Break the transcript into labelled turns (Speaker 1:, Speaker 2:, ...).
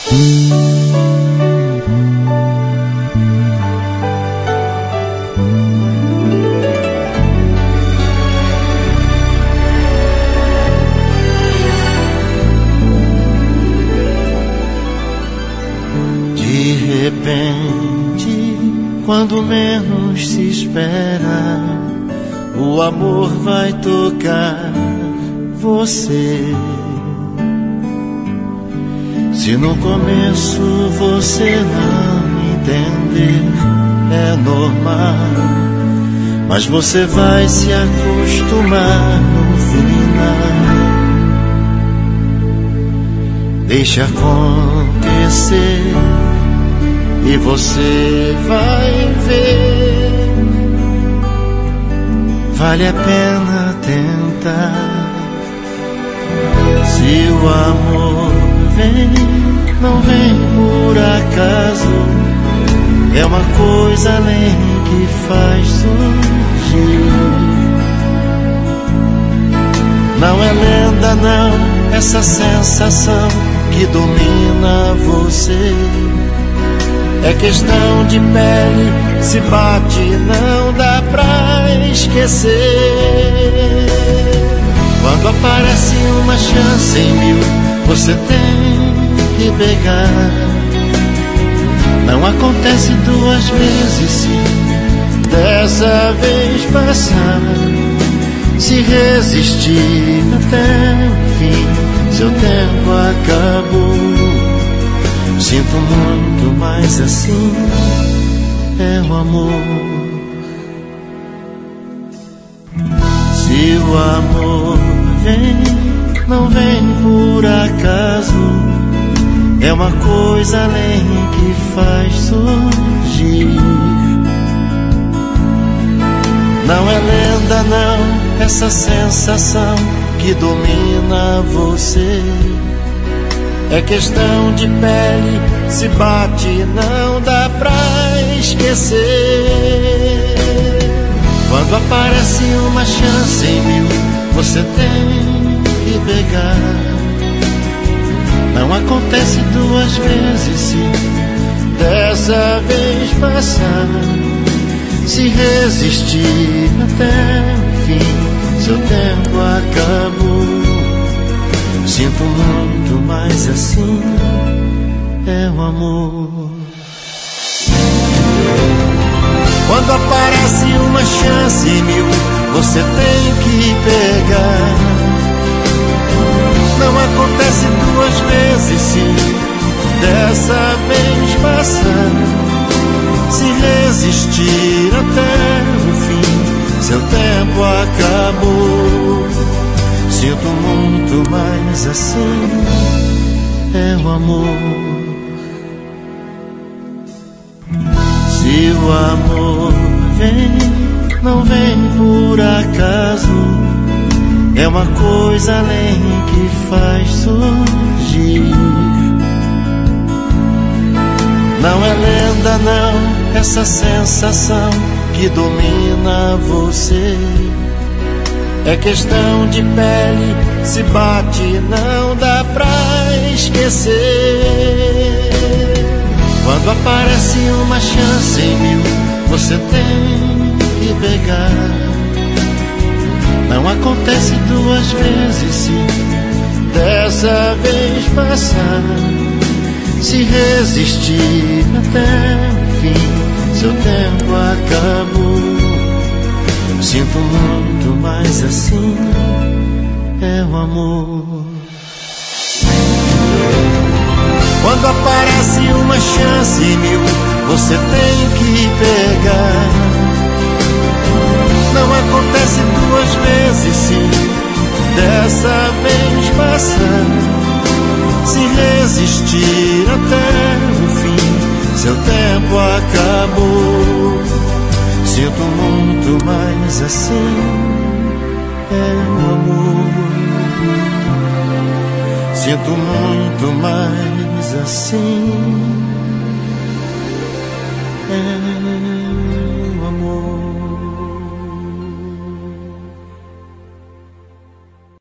Speaker 1: De repente, quando menos se espera, o amor vai tocar você. Se no começo você não entender, é normal, mas você vai se acostumar no final. Deixe acontecer e você vai ver, vale a pena tentar. Se o amor vem, não vem por acaso, é uma coisa além que faz surgir. Não é lenda não, essa sensação que domina você. É questão de pele, se bate não dá pra esquecer. Quando aparece uma chance em mil, você tem que pegar. Não acontece duas vezes se dessa vez passar. Se resistir até o fim, seu tempo acabou. Sinto muito, mas assim é o amor. Se o amor vem, não vem por acaso, é uma coisa além que faz surgir. Não é lenda não, essa sensação que domina você. É questão de pele, se bate não dá pra esquecer. Quando aparece uma chance em mil, você tem que pegar. Não acontece duas vezes se dessa vez passar. Se resistir até o fim, seu tempo acabou. Sinto muito, mas assim é o amor. Quando aparece uma chance em mil, você tem que pegar. Não acontece duas vezes se dessa vez passar. Se resistir até o fim, seu tempo acabou. Sinto muito, mas assim é o amor. Se o amor vem, não vem por acaso, é uma coisa além que faz surgir. Não é lenda não, essa sensação que domina você. É questão de pele, se bate não dá pra esquecer. Quando aparece uma chance em mil, você tem que pegar. Não acontece duas vezes se dessa vez passar. Se resistir até o fim, seu tempo acabou. Sinto muito, mas assim é o amor. Quando aparece uma chance em mil, você tem que pegar. Não acontece duas vezes se dessa vez passar. Se resistir até o fim, seu tempo acabou. Sinto muito, mas assim é o amor. Sinto muito, mas assim é o amor.